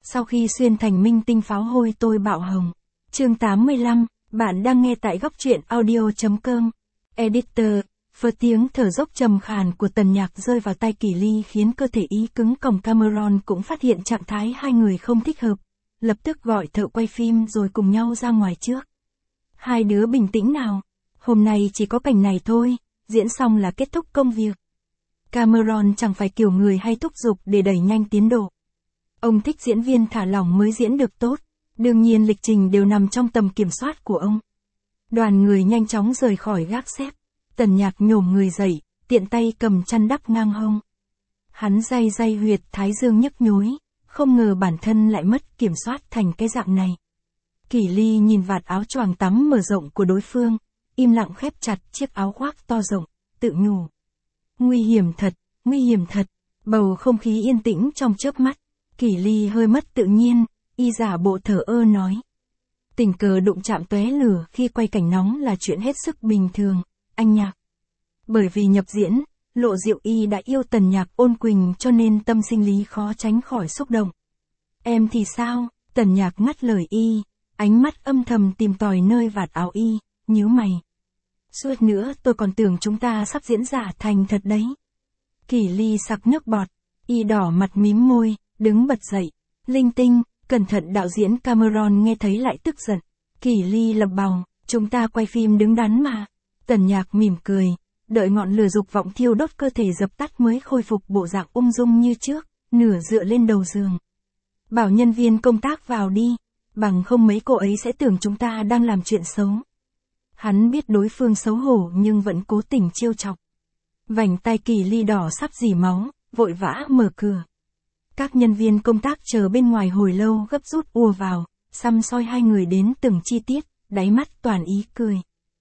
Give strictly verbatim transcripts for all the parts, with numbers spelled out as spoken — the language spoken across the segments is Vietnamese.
Sau khi xuyên thành minh tinh pháo hôi tôi bạo hồng. Chương tám mươi lăm, bạn đang nghe tại góc truyện audio.com. Editor, vừa tiếng thở dốc trầm khàn của Tần Nhạc rơi vào tai Kỷ Ly khiến cơ thể ý cứng còng Cameron cũng phát hiện trạng thái hai người không thích hợp. Lập tức gọi thợ quay phim rồi cùng nhau ra ngoài trước. Hai đứa bình tĩnh nào. Hôm nay chỉ có cảnh này thôi, diễn xong là kết thúc công việc. Cameron chẳng phải kiểu người hay thúc giục để đẩy nhanh tiến độ. Ông thích diễn viên thả lỏng mới diễn được tốt, đương nhiên lịch trình đều nằm trong tầm kiểm soát của ông. Đoàn người nhanh chóng rời khỏi gác xếp, Tần Nhạc nhổm người dậy, tiện tay cầm chăn đắp ngang hông. Hắn day day huyệt thái dương nhức nhối, không ngờ bản thân lại mất kiểm soát thành cái dạng này. Kỷ Ly nhìn vạt áo choàng tắm mở rộng của đối phương, im lặng khép chặt chiếc áo khoác to rộng, tự nhủ. Nguy hiểm thật, nguy hiểm thật, bầu không khí yên tĩnh trong chớp mắt. Kỷ Ly hơi mất tự nhiên, y giả bộ thờ ơ nói. Tình cờ đụng chạm tóe lửa khi quay cảnh nóng là chuyện hết sức bình thường, anh Nhạc. Bởi vì nhập diễn, Lộ Diệu Y đã yêu Tần Nhạc ôn quỳnh cho nên tâm sinh lý khó tránh khỏi xúc động. Em thì sao? Tần Nhạc ngắt lời y, ánh mắt âm thầm tìm tòi nơi vạt áo y, nhíu mày. Suốt nữa tôi còn tưởng chúng ta sắp diễn giả thành thật đấy. Kỷ Ly sặc nước bọt, y đỏ mặt mím môi, đứng bật dậy. Linh tinh, cẩn thận đạo diễn Cameron nghe thấy lại tức giận. Kỷ Ly lẩm bầu, chúng ta quay phim đứng đắn mà. Tần Nhạc mỉm cười, đợi ngọn lửa dục vọng thiêu đốt cơ thể dập tắt mới khôi phục bộ dạng ung dung như trước, nửa dựa lên đầu giường. Bảo nhân viên công tác vào đi, bằng không mấy cô ấy sẽ tưởng chúng ta đang làm chuyện xấu. Hắn biết đối phương xấu hổ nhưng vẫn cố tình trêu chọc. Vành tai Kỷ Ly đỏ sắp rỉ máu, vội vã mở cửa. Các nhân viên công tác chờ bên ngoài hồi lâu gấp rút ùa vào, săm soi hai người đến từng chi tiết, đáy mắt toàn ý cười.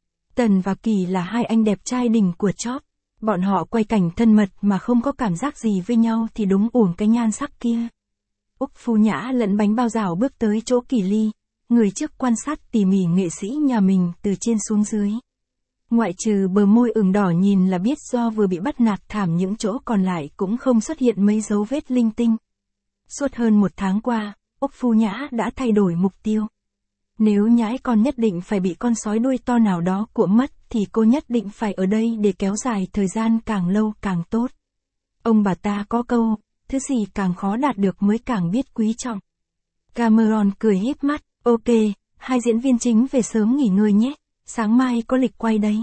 Tần và Kỳ là hai anh đẹp trai đỉnh của chóp. Bọn họ quay cảnh thân mật mà không có cảm giác gì với nhau thì đúng uổng cái nhan sắc kia. Úc Phu Nhã lẫn bánh bao rảo bước tới chỗ Kỷ Ly, người trước quan sát tỉ mỉ nghệ sĩ nhà mình từ trên xuống dưới. Ngoại trừ bờ môi ửng đỏ nhìn là biết do vừa bị bắt nạt thảm, những chỗ còn lại cũng không xuất hiện mấy dấu vết linh tinh. Suốt hơn một tháng qua, Úc Phu Nhã đã thay đổi mục tiêu. Nếu nhãi con nhất định phải bị con sói đuôi to nào đó của mất thì cô nhất định phải ở đây để kéo dài thời gian càng lâu càng tốt. Ông bà ta có câu, thứ gì càng khó đạt được mới càng biết quý trọng. Cameron cười híp mắt, ok, hai diễn viên chính về sớm nghỉ ngơi nhé, sáng mai có lịch quay đấy.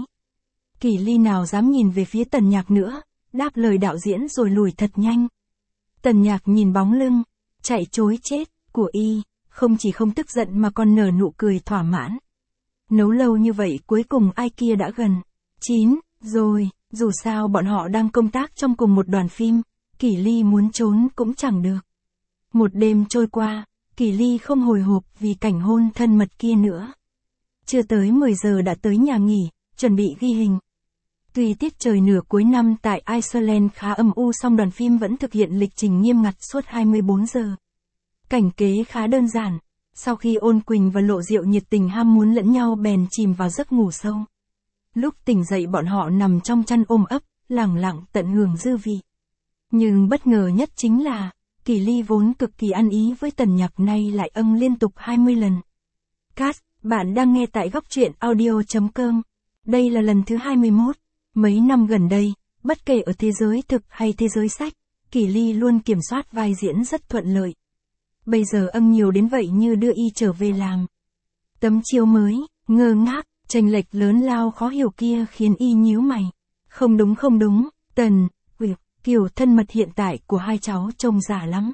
Kỷ Ly nào dám nhìn về phía Tần Nhạc nữa, đáp lời đạo diễn rồi lùi thật nhanh. Tần Nhạc nhìn bóng lưng, chạy trối chết, của y, không chỉ không tức giận mà còn nở nụ cười thỏa mãn. Nấu lâu như vậy cuối cùng ai kia đã gần chín rồi, dù sao bọn họ đang công tác trong cùng một đoàn phim, Kỷ Ly muốn trốn cũng chẳng được. Một đêm trôi qua, Kỷ Ly không hồi hộp vì cảnh hôn thân mật kia nữa. Chưa tới mười giờ đã tới nhà nghỉ, chuẩn bị ghi hình. Tuy tiết trời nửa cuối năm tại Iceland khá âm u song đoàn phim vẫn thực hiện lịch trình nghiêm ngặt suốt hai mươi bốn giờ. Cảnh kế khá đơn giản, sau khi Ôn Quỳnh và Lộ Diệu nhiệt tình ham muốn lẫn nhau bèn chìm vào giấc ngủ sâu. Lúc tỉnh dậy bọn họ nằm trong chăn ôm ấp, lẳng lặng tận hưởng dư vị. Nhưng bất ngờ nhất chính là, Kỷ Ly vốn cực kỳ ăn ý với Tần Nhạc nay lại âng liên tục hai mươi lần. Cast, bạn đang nghe tại góc truyện audio.com. Đây là lần thứ hai mươi mốt. Mấy năm gần đây, bất kể ở thế giới thực hay thế giới sách, Kỷ Ly luôn kiểm soát vai diễn rất thuận lợi. Bây giờ âng nhiều đến vậy như đưa y trở về làm. Tấm chiếu mới, ngơ ngác, chênh lệch lớn lao khó hiểu kia khiến y nhíu mày. Không đúng không đúng, Tần, Quyệp, kiểu thân mật hiện tại của hai cháu trông giả lắm.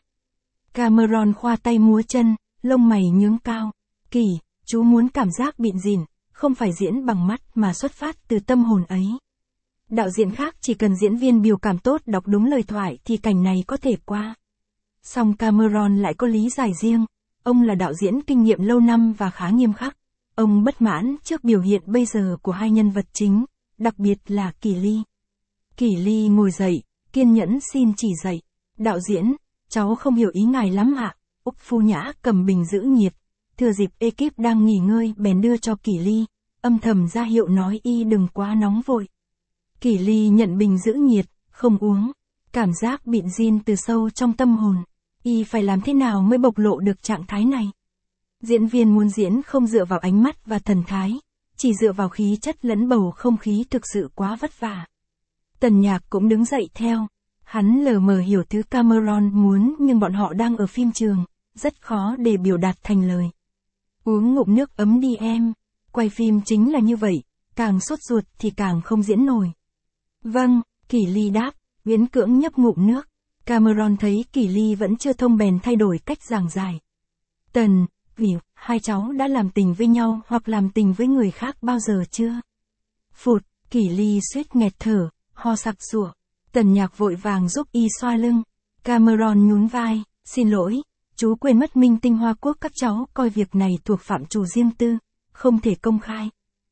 Cameron khoa tay múa chân, lông mày nhướng cao. Kỳ, chú muốn cảm giác bịn rỉn, không phải diễn bằng mắt mà xuất phát từ tâm hồn ấy. Đạo diễn khác chỉ cần diễn viên biểu cảm tốt đọc đúng lời thoại thì cảnh này có thể qua. Song Cameron lại có lý giải riêng, ông là đạo diễn kinh nghiệm lâu năm và khá nghiêm khắc. Ông bất mãn trước biểu hiện bây giờ của hai nhân vật chính, đặc biệt là Kỷ Ly. Kỷ Ly ngồi dậy, kiên nhẫn xin chỉ dạy. Đạo diễn, cháu không hiểu ý ngài lắm ạ. Úc Phu Nhã cầm bình giữ nhiệt, thừa dịp ekip đang nghỉ ngơi bèn đưa cho Kỷ Ly, âm thầm ra hiệu nói y đừng quá nóng vội. Kỷ Ly nhận bình giữ nhiệt, không uống, cảm giác bịn rin từ sâu trong tâm hồn. Y phải làm thế nào mới bộc lộ được trạng thái này? Diễn viên muốn diễn không dựa vào ánh mắt và thần thái, chỉ dựa vào khí chất lẫn bầu không khí thực sự quá vất vả. Tần Nhạc cũng đứng dậy theo. Hắn lờ mờ hiểu thứ Cameron muốn nhưng bọn họ đang ở phim trường, rất khó để biểu đạt thành lời. Uống ngụm nước ấm đi em. Quay phim chính là như vậy, càng sốt ruột thì càng không diễn nổi. Vâng, Kỷ Ly đáp, miễn cưỡng nhấp ngụm nước. Cameron thấy Kỷ Ly vẫn chưa thông bèn thay đổi cách giảng giải. Tần, vì hai cháu đã làm tình với nhau hoặc làm tình với người khác bao giờ chưa? Phụt, Kỷ Ly suýt nghẹt thở, ho sặc sụa. Tần Nhạc vội vàng giúp y xoa lưng. Cameron nhún vai, xin lỗi, chú quên mất minh tinh Hoa Quốc các cháu coi việc này thuộc phạm trù riêng tư, không thể công khai.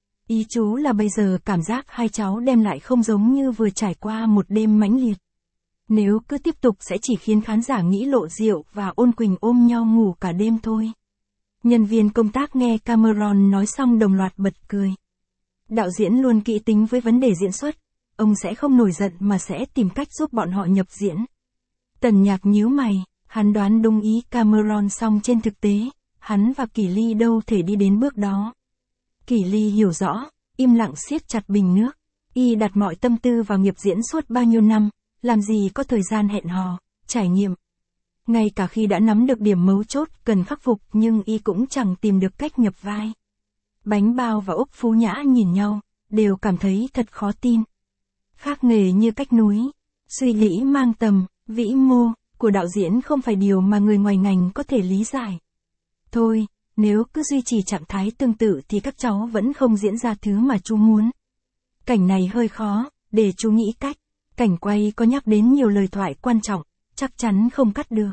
Ý chú là bây giờ cảm giác hai cháu đem lại không giống như vừa trải qua một đêm mãnh liệt. Nếu cứ tiếp tục sẽ chỉ khiến khán giả nghĩ Lộ Diệu và Ôn Quỳnh ôm nhau ngủ cả đêm thôi. Nhân viên công tác nghe Cameron nói xong đồng loạt bật cười. Đạo diễn luôn kỹ tính với vấn đề diễn xuất, ông sẽ không nổi giận mà sẽ tìm cách giúp bọn họ nhập diễn. Tần Nhạc nhíu mày, hắn đoán đúng ý Cameron song trên thực tế, hắn và Kỷ Ly đâu thể đi đến bước đó. Kỷ Ly hiểu rõ, im lặng siết chặt bình nước. Y đặt mọi tâm tư vào nghiệp diễn suốt bao nhiêu năm, làm gì có thời gian hẹn hò, trải nghiệm. Ngay cả khi đã nắm được điểm mấu chốt cần khắc phục nhưng Y cũng chẳng tìm được cách nhập vai. Bánh Bao và Úc Phú Nhã nhìn nhau, đều cảm thấy thật khó tin. Khác nghề như cách núi, suy nghĩ mang tầm, vĩ mô, của đạo diễn không phải điều mà người ngoài ngành có thể lý giải. Thôi, nếu cứ duy trì trạng thái tương tự thì các cháu vẫn không diễn ra thứ mà chú muốn. Cảnh này hơi khó, để chú nghĩ cách. Cảnh quay có nhắc đến nhiều lời thoại quan trọng, chắc chắn không cắt được.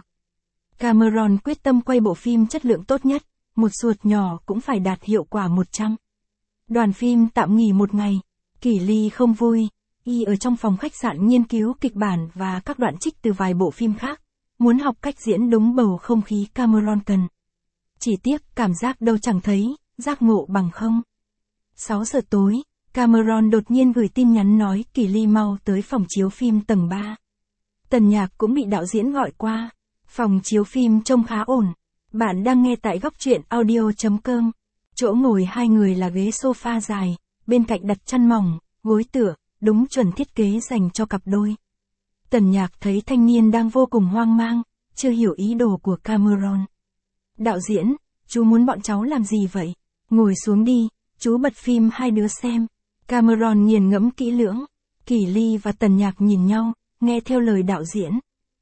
Cameron quyết tâm quay bộ phim chất lượng tốt nhất, một suột nhỏ cũng phải đạt hiệu quả một trăm. Đoàn phim tạm nghỉ một ngày, Kỷ Ly không vui, y ở trong phòng khách sạn nghiên cứu kịch bản và các đoạn trích từ vài bộ phim khác, muốn học cách diễn đúng bầu không khí Cameron cần. Chỉ tiếc cảm giác đâu chẳng thấy, giác ngộ bằng không. sáu giờ tối, Cameron đột nhiên gửi tin nhắn nói Kỷ Ly mau tới phòng chiếu phim tầng ba. Tần Nhạc cũng bị đạo diễn gọi qua. Phòng chiếu phim trông khá ổn. Bạn đang nghe tại góc truyện audio chấm com. Chỗ ngồi hai người là ghế sofa dài, bên cạnh đặt chăn mỏng, gối tựa, đúng chuẩn thiết kế dành cho cặp đôi. Tần Nhạc thấy thanh niên đang vô cùng hoang mang, chưa hiểu ý đồ của Cameron. Đạo diễn, chú muốn bọn cháu làm gì vậy? Ngồi xuống đi, chú bật phim hai đứa xem. Cameron nghiền ngẫm kỹ lưỡng. Kỷ Ly và Tần Nhạc nhìn nhau, nghe theo lời đạo diễn.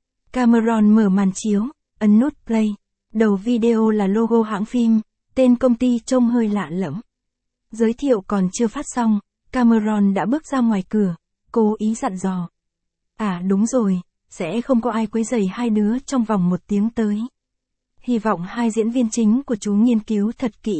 Cameron mở màn chiếu, ấn nút play. Đầu video là logo hãng phim, tên công ty trông hơi lạ lẫm. Giới thiệu còn chưa phát xong, Cameron đã bước ra ngoài cửa, cố ý dặn dò. À đúng rồi, sẽ không có ai quấy rầy hai đứa trong vòng một tiếng tới. Hy vọng hai diễn viên chính của chú nghiên cứu thật kỹ.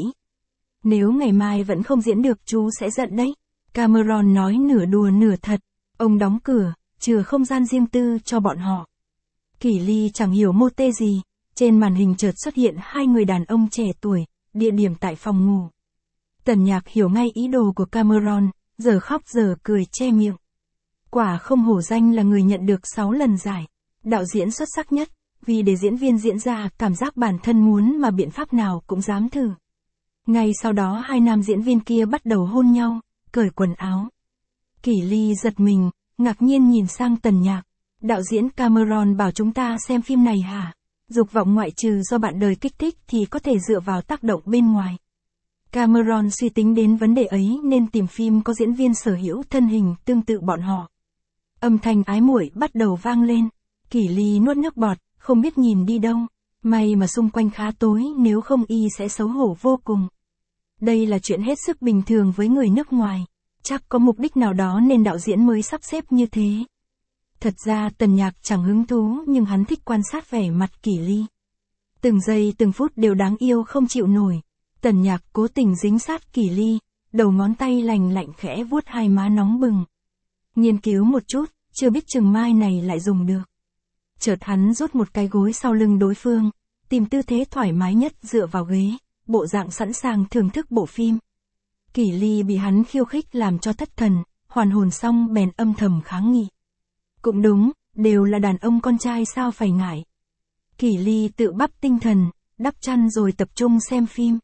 Nếu ngày mai vẫn không diễn được chú sẽ giận đấy. Cameron nói nửa đùa nửa thật. Ông đóng cửa, chừa không gian riêng tư cho bọn họ. Kỷ Ly chẳng hiểu mô tê gì. Trên màn hình chợt xuất hiện hai người đàn ông trẻ tuổi, địa điểm tại phòng ngủ. Tần Nhạc hiểu ngay ý đồ của Cameron, giờ khóc giờ cười che miệng. Quả không hổ danh là người nhận được sáu lần giải. Đạo diễn xuất sắc nhất, vì để diễn viên diễn ra cảm giác bản thân muốn mà biện pháp nào cũng dám thử. Ngay sau đó hai nam diễn viên kia bắt đầu hôn nhau, cởi quần áo. Kỷ Ly giật mình, ngạc nhiên nhìn sang Tần Nhạc. Đạo diễn Cameron bảo chúng ta xem phim này hả? Dục vọng ngoại trừ do bạn đời kích thích thì có thể dựa vào tác động bên ngoài. Cameron suy tính đến vấn đề ấy nên tìm phim có diễn viên sở hữu thân hình tương tự bọn họ. Âm thanh ái muội bắt đầu vang lên. Kỷ Ly nuốt nước bọt, không biết nhìn đi đâu. May mà xung quanh khá tối, nếu không y sẽ xấu hổ vô cùng. Đây là chuyện hết sức bình thường với người nước ngoài. Chắc có mục đích nào đó nên đạo diễn mới sắp xếp như thế. Thật ra Tần Nhạc chẳng hứng thú nhưng hắn thích quan sát vẻ mặt Kỷ Ly. Từng giây từng phút đều đáng yêu không chịu nổi. Tần Nhạc cố tình dính sát Kỷ Ly, đầu ngón tay lành lạnh khẽ vuốt hai má nóng bừng. Nghiên cứu một chút, chưa biết chừng mai này lại dùng được. Chợt hắn rút một cái gối sau lưng đối phương, tìm tư thế thoải mái nhất dựa vào ghế, bộ dạng sẵn sàng thưởng thức bộ phim. Kỷ Ly bị hắn khiêu khích làm cho thất thần, hoàn hồn xong bèn âm thầm kháng nghị. Cũng đúng, đều là đàn ông con trai sao phải ngại. Kỷ Ly tự bắp tinh thần, đắp chăn rồi tập trung xem phim.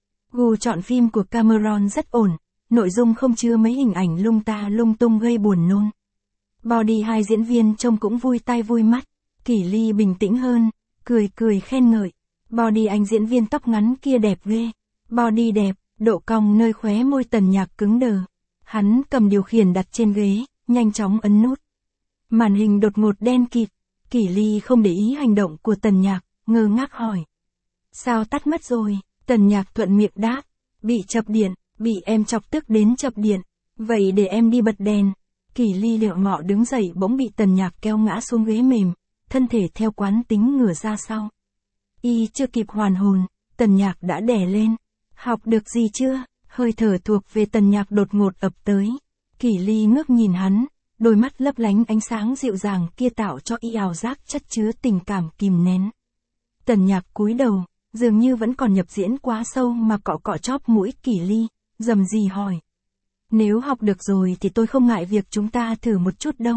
Gu chọn phim của Cameron rất ổn, nội dung không chứa mấy hình ảnh lung ta lung tung gây buồn nôn. Body hai diễn viên trông cũng vui tai vui mắt. Kỷ Ly bình tĩnh hơn, cười cười khen ngợi. Body anh diễn viên tóc ngắn kia đẹp ghê. Body đẹp, độ cong nơi khóe môi Tần Nhạc cứng đờ. Hắn cầm điều khiển đặt trên ghế, nhanh chóng ấn nút. Màn hình đột ngột đen kịt. Kỷ Ly không để ý hành động của Tần Nhạc, ngơ ngác hỏi. Sao tắt mất rồi? Tần Nhạc thuận miệng đáp. Bị chập điện, bị em chọc tức đến chập điện. Vậy để em đi bật đèn. Kỷ Ly liệu ngọ đứng dậy bỗng bị Tần Nhạc kéo ngã xuống ghế mềm, thân thể theo quán tính ngửa ra sau. Y chưa kịp hoàn hồn, Tần Nhạc đã đè lên. Học được gì chưa? Hơi thở thuộc về Tần Nhạc đột ngột ập tới. Kỷ Ly ngước nhìn hắn, đôi mắt lấp lánh ánh sáng dịu dàng kia tạo cho y ảo giác chất chứa tình cảm kìm nén. Tần Nhạc cúi đầu, dường như vẫn còn nhập diễn quá sâu mà cọ cọ chóp mũi Kỷ Ly, rầm rì hỏi. Nếu học được rồi thì tôi không ngại việc chúng ta thử một chút đâu.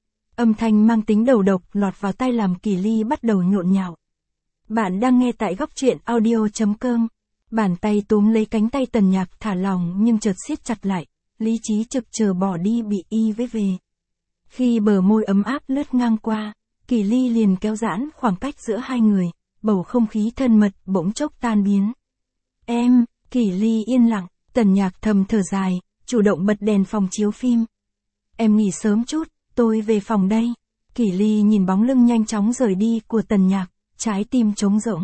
Âm thanh mang tính đầu độc lọt vào tai làm Kỷ Ly bắt đầu nhộn nhạo. Bạn đang nghe tại góc truyện audio chấm com. Bàn tay túm lấy cánh tay Tần Nhạc thả lỏng nhưng chợt siết chặt lại, lý trí trực chờ bỏ đi bị y vế về. Khi bờ môi ấm áp lướt ngang qua, Kỷ Ly liền kéo giãn khoảng cách giữa hai người, bầu không khí thân mật bỗng chốc tan biến. Em, Kỷ Ly yên lặng, Tần Nhạc thầm thở dài, chủ động bật đèn phòng chiếu phim. Em nghỉ sớm chút, tôi về phòng đây. Kỷ Ly nhìn bóng lưng nhanh chóng rời đi của Tần Nhạc, trái tim trống rỗng.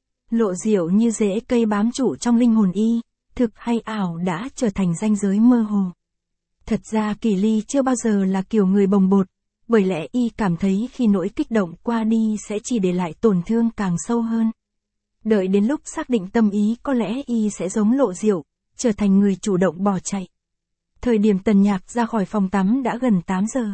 Lộ diệu như rễ cây bám trụ trong linh hồn y, thực hay ảo đã trở thành ranh giới mơ hồ. Thật ra Kỷ Ly chưa bao giờ là kiểu người bồng bột, bởi lẽ y cảm thấy khi nỗi kích động qua đi sẽ chỉ để lại tổn thương càng sâu hơn. Đợi đến lúc xác định tâm ý có lẽ y sẽ giống Lộ diệu, trở thành người chủ động bỏ chạy. Thời điểm Tần Nhạc ra khỏi phòng tắm đã gần tám giờ.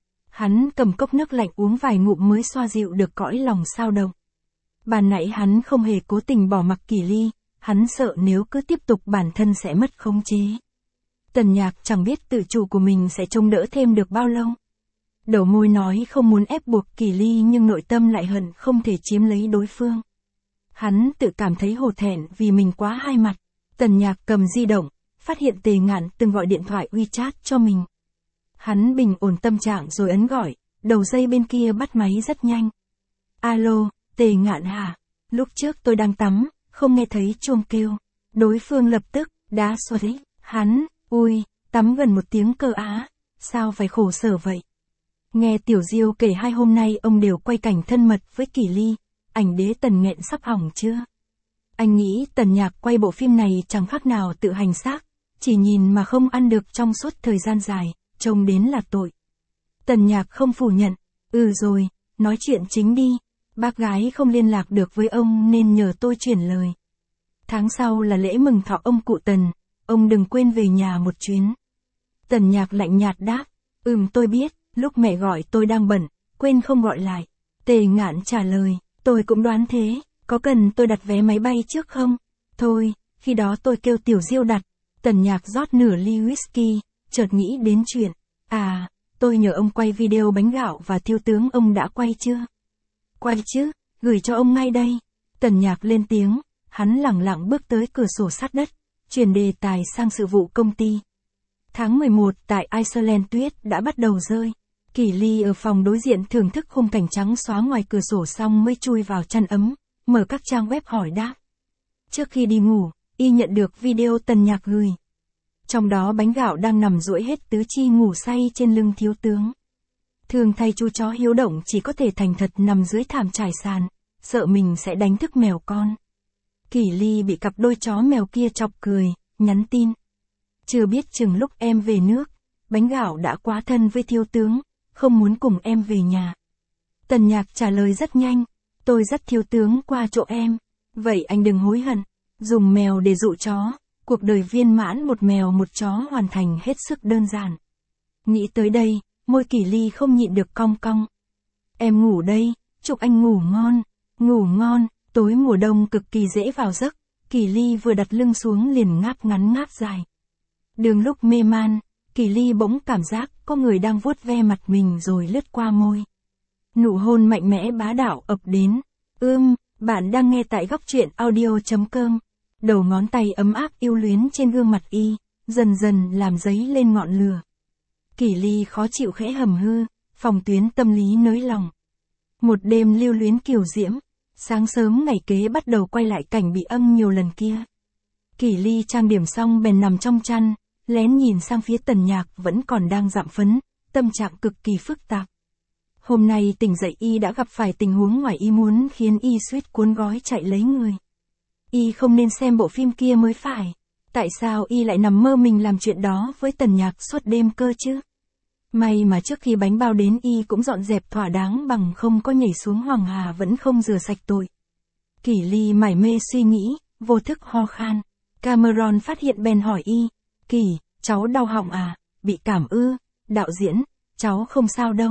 Hắn cầm cốc nước lạnh uống vài ngụm mới xoa dịu được cõi lòng xao động. Ban nãy hắn không hề cố tình bỏ mặc Kỷ Ly, hắn sợ nếu cứ tiếp tục bản thân sẽ mất khống chế. Tần Nhạc chẳng biết tự chủ của mình sẽ trông đỡ thêm được bao lâu. Đầu môi nói không muốn ép buộc Kỷ Ly nhưng nội tâm lại hận không thể chiếm lấy đối phương. Hắn tự cảm thấy hổ thẹn vì mình quá hai mặt. Tần Nhạc cầm di động, phát hiện Tề Ngạn từng gọi điện thoại WeChat cho mình. Hắn bình ổn tâm trạng rồi ấn gọi, đầu dây bên kia bắt máy rất nhanh. Alo, Tề Ngạn hả? Lúc trước tôi đang tắm, không nghe thấy chuông kêu. Đối phương lập tức, đã xoay. Hắn, ui, tắm gần một tiếng cơ á, sao phải khổ sở vậy? Nghe Tiểu Diêu kể hai hôm nay ông đều quay cảnh thân mật với Kỷ Ly, ảnh đế Tần nghẹn sắp hỏng chưa? Anh nghĩ Tần Nhạc quay bộ phim này chẳng khác nào tự hành xác, chỉ nhìn mà không ăn được trong suốt thời gian dài, trông đến là tội. Tần Nhạc không phủ nhận, ừ rồi, nói chuyện chính đi, bác gái không liên lạc được với ông nên nhờ tôi chuyển lời. Tháng sau là lễ mừng thọ ông cụ Tần, ông đừng quên về nhà một chuyến. Tần Nhạc lạnh nhạt đáp, ừm tôi biết, lúc mẹ gọi tôi đang bận, quên không gọi lại. Tề Ngạn trả lời, tôi cũng đoán thế, có cần tôi đặt vé máy bay trước không? Thôi, khi đó tôi kêu Tiểu Diêu đặt. Tần Nhạc rót nửa ly whisky, chợt nghĩ đến chuyện. À, tôi nhờ ông quay video bánh gạo và thiếu tướng ông đã quay chưa? Quay chứ, gửi cho ông ngay đây. Tần Nhạc lên tiếng, hắn lẳng lặng bước tới cửa sổ sát đất, chuyển đề tài sang sự vụ công ty. Tháng mười một tại Iceland tuyết đã bắt đầu rơi. Kỷ Ly ở phòng đối diện thưởng thức khung cảnh trắng xóa ngoài cửa sổ xong mới chui vào chăn ấm, mở các trang web hỏi đáp. Trước khi đi ngủ, y nhận được video Tần Nhạc gửi. Trong đó bánh gạo đang nằm duỗi hết tứ chi ngủ say trên lưng thiếu tướng. Thường thay chú chó hiếu động chỉ có thể thành thật nằm dưới thảm trải sàn, sợ mình sẽ đánh thức mèo con. Kỷ Ly bị cặp đôi chó mèo kia chọc cười, nhắn tin. Chưa biết chừng lúc em về nước, bánh gạo đã quá thân với thiếu tướng, không muốn cùng em về nhà. Tần Nhạc trả lời rất nhanh, tôi dắt thiếu tướng qua chỗ em, vậy anh đừng hối hận. Dùng mèo để dụ chó, cuộc đời viên mãn một mèo một chó hoàn thành hết sức đơn giản. Nghĩ tới đây, môi Kỷ Ly không nhịn được cong cong. Em ngủ đây, chúc anh ngủ ngon, ngủ ngon. Tối mùa đông cực kỳ dễ vào giấc, Kỷ Ly vừa đặt lưng xuống liền ngáp ngắn ngáp dài. Đường lúc mê man, Kỷ Ly bỗng cảm giác có người đang vuốt ve mặt mình rồi lướt qua môi. Nụ hôn mạnh mẽ bá đạo ập đến, Ưm, bạn đang nghe tại góc truyện audio.com. Đầu ngón tay ấm áp yêu luyến trên gương mặt y, dần dần làm dấy lên ngọn lửa. Kỷ Ly khó chịu khẽ hầm hư, phòng tuyến tâm lý nới lòng. Một đêm lưu luyến kiều diễm, sáng sớm ngày kế bắt đầu quay lại cảnh bị âm nhiều lần kia. Kỷ Ly trang điểm xong bèn nằm trong chăn, lén nhìn sang phía Tần Nhạc vẫn còn đang dạm phấn, tâm trạng cực kỳ phức tạp. Hôm nay tỉnh dậy y đã gặp phải tình huống ngoài ý muốn khiến y suýt cuốn gói chạy lấy người. Y không nên xem bộ phim kia mới phải. Tại sao y lại nằm mơ mình làm chuyện đó với Tần Nhạc suốt đêm cơ chứ? May mà trước khi bánh bao đến y cũng dọn dẹp thỏa đáng bằng không có nhảy xuống Hoàng Hà vẫn không rửa sạch tội. Kỷ Ly mải mê suy nghĩ, vô thức ho khan. Cameron phát hiện bèn hỏi y, Kỷ, cháu đau họng à, bị cảm ư? Đạo diễn, cháu không sao đâu.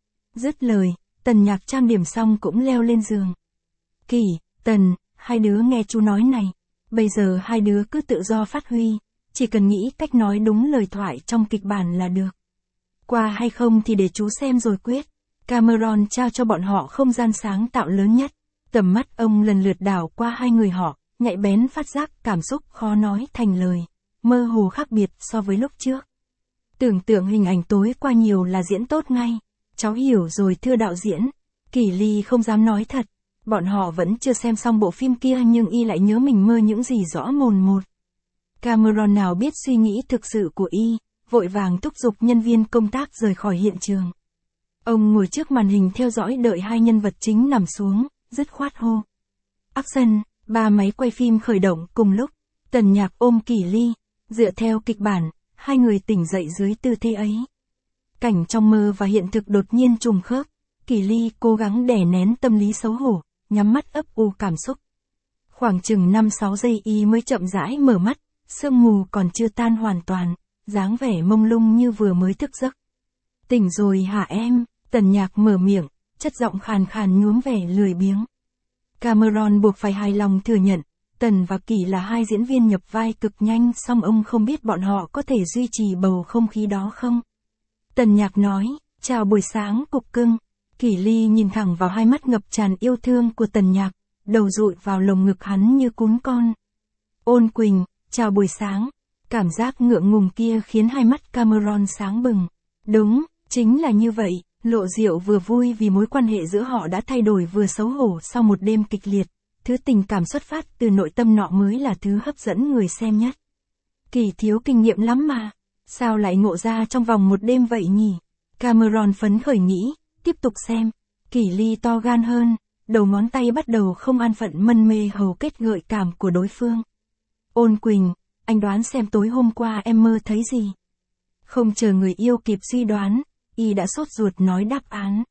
Dứt lời, Tần Nhạc trang điểm xong cũng leo lên giường. Kỷ, Tần, hai đứa nghe chú nói này. Bây giờ hai đứa cứ tự do phát huy, chỉ cần nghĩ cách nói đúng lời thoại trong kịch bản là được. Qua hay không thì để chú xem rồi quyết. Cameron trao cho bọn họ không gian sáng tạo lớn nhất. Tầm mắt ông lần lượt đảo qua hai người họ, nhạy bén phát giác cảm xúc khó nói thành lời, mơ hồ khác biệt so với lúc trước. Tưởng tượng hình ảnh tối qua nhiều là diễn tốt ngay. Cháu hiểu rồi thưa đạo diễn. Kỷ Ly không dám nói thật. Bọn họ vẫn chưa xem xong bộ phim kia nhưng y lại nhớ mình mơ những gì rõ mồn một. Cameron nào biết suy nghĩ thực sự của y, vội vàng thúc giục nhân viên công tác rời khỏi hiện trường. Ông ngồi trước màn hình theo dõi đợi hai nhân vật chính nằm xuống, dứt khoát hô. Action, ba máy quay phim khởi động cùng lúc. Tần Nhạc ôm Kỷ Ly, dựa theo kịch bản, hai người tỉnh dậy dưới tư thế ấy. Cảnh trong mơ và hiện thực đột nhiên trùng khớp. Kỷ Ly cố gắng đè nén tâm lý xấu hổ, nhắm mắt ấp u cảm xúc. Khoảng chừng năm sáu giây y mới chậm rãi mở mắt, sương mù còn chưa tan hoàn toàn, dáng vẻ mông lung như vừa mới thức giấc. Tỉnh rồi hả em? Tần Nhạc mở miệng, chất giọng khàn khàn nhuốm vẻ lười biếng. Cameron buộc phải hài lòng thừa nhận, Tần và Kỷ là hai diễn viên nhập vai cực nhanh, song ông không biết bọn họ có thể duy trì bầu không khí đó không. Tần Nhạc nói, chào buổi sáng cục cưng. Kỷ Ly nhìn thẳng vào hai mắt ngập tràn yêu thương của Tần Nhạc, đầu dụi vào lồng ngực hắn như cún con. Ôn Quỳnh, chào buổi sáng. Cảm giác ngượng ngùng kia khiến hai mắt Cameron sáng bừng. Đúng, chính là như vậy, Lộ Diệu vừa vui vì mối quan hệ giữa họ đã thay đổi vừa xấu hổ sau một đêm kịch liệt. Thứ tình cảm xuất phát từ nội tâm nọ mới là thứ hấp dẫn người xem nhất. Kỷ thiếu kinh nghiệm lắm mà. Sao lại ngộ ra trong vòng một đêm vậy nhỉ? Cameron phấn khởi nghĩ, tiếp tục xem. Kỷ Ly to gan hơn, đầu ngón tay bắt đầu không an phận mân mê hầu kết gợi cảm của đối phương. Ôn Quỳnh, anh đoán xem tối hôm qua em mơ thấy gì? Không chờ người yêu kịp suy đoán, y đã sốt ruột nói đáp án.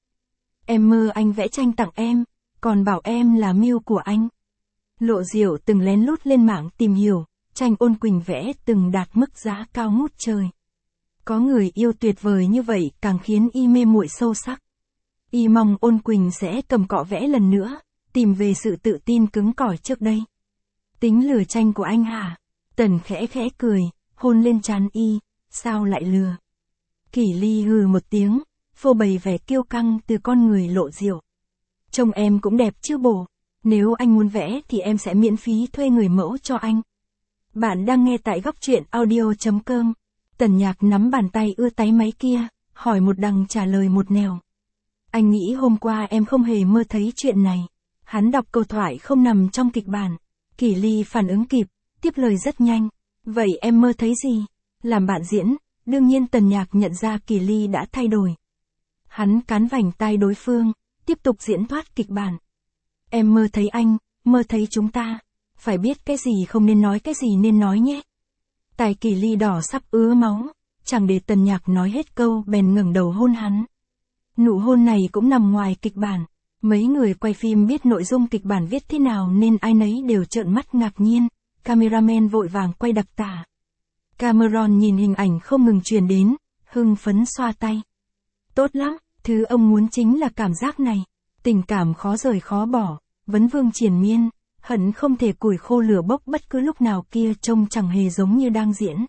Em mơ anh vẽ tranh tặng em, còn bảo em là mưu của anh. Lộ Diệu từng lén lút lên mạng tìm hiểu, tranh Ôn Quỳnh vẽ từng đạt mức giá cao ngút trời. Có người yêu tuyệt vời như vậy càng khiến y mê muội sâu sắc. Y mong Ôn Quỳnh sẽ cầm cọ vẽ lần nữa, tìm về sự tự tin cứng cỏi trước đây. Tính lừa tranh của anh hả? Tần khẽ khẽ cười, hôn lên trán y, sao lại lừa? Kỷ Ly hừ một tiếng, phô bày vẻ kiêu căng từ con người Lộ Diệu. Trông em cũng đẹp chứ bồ, nếu anh muốn vẽ thì em sẽ miễn phí thuê người mẫu cho anh. Bạn đang nghe tại góc truyện audio.com. Tần Nhạc nắm bàn tay ưa táy máy kia, hỏi một đằng trả lời một nẻo. Anh nghĩ hôm qua em không hề mơ thấy chuyện này. Hắn đọc câu thoại không nằm trong kịch bản. Kỷ Ly phản ứng kịp, tiếp lời rất nhanh. Vậy em mơ thấy gì? Làm bạn diễn, đương nhiên Tần Nhạc nhận ra Kỷ Ly đã thay đổi. Hắn cán vành tai đối phương, tiếp tục diễn thoát kịch bản. Em mơ thấy anh, mơ thấy chúng ta. Phải biết cái gì không nên nói cái gì nên nói nhé. Tai Kỷ Ly đỏ sắp ứa máu, chẳng để Tần Nhạc nói hết câu bèn ngẩng đầu hôn hắn. Nụ hôn này cũng nằm ngoài kịch bản. Mấy người quay phim biết nội dung kịch bản viết thế nào nên ai nấy đều trợn mắt ngạc nhiên. Cameraman vội vàng quay đặc tả. Cameron nhìn hình ảnh không ngừng truyền đến, hưng phấn xoa tay. Tốt lắm, thứ ông muốn chính là cảm giác này. Tình cảm khó rời khó bỏ, vấn vương triền miên, hận không thể củi khô lửa bốc bất cứ lúc nào kia trông chẳng hề giống như đang diễn.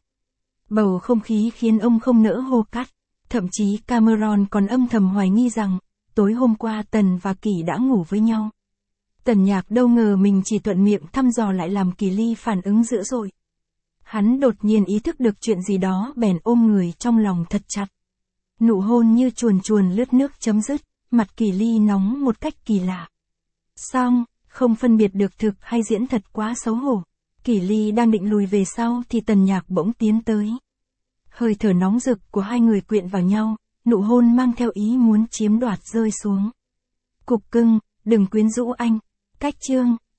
Bầu không khí khiến ông không nỡ hô cắt. Thậm chí Cameron còn âm thầm hoài nghi rằng, tối hôm qua Tần và Kỷ đã ngủ với nhau. Tần Nhạc đâu ngờ mình chỉ thuận miệng thăm dò lại làm Kỳ Ly phản ứng dữ dội. Hắn đột nhiên ý thức được chuyện gì đó bèn ôm người trong lòng thật chặt. Nụ hôn như chuồn chuồn lướt nước chấm dứt, mặt Kỳ Ly nóng một cách kỳ lạ. Xong, không phân biệt được thực hay diễn thật quá xấu hổ. Kỳ Ly đang định lùi về sau thì Tần Nhạc bỗng tiến tới. Hơi thở nóng rực của hai người quyện vào nhau, nụ hôn mang theo ý muốn chiếm đoạt rơi xuống. Cục cưng, đừng quyến rũ anh. Cách chương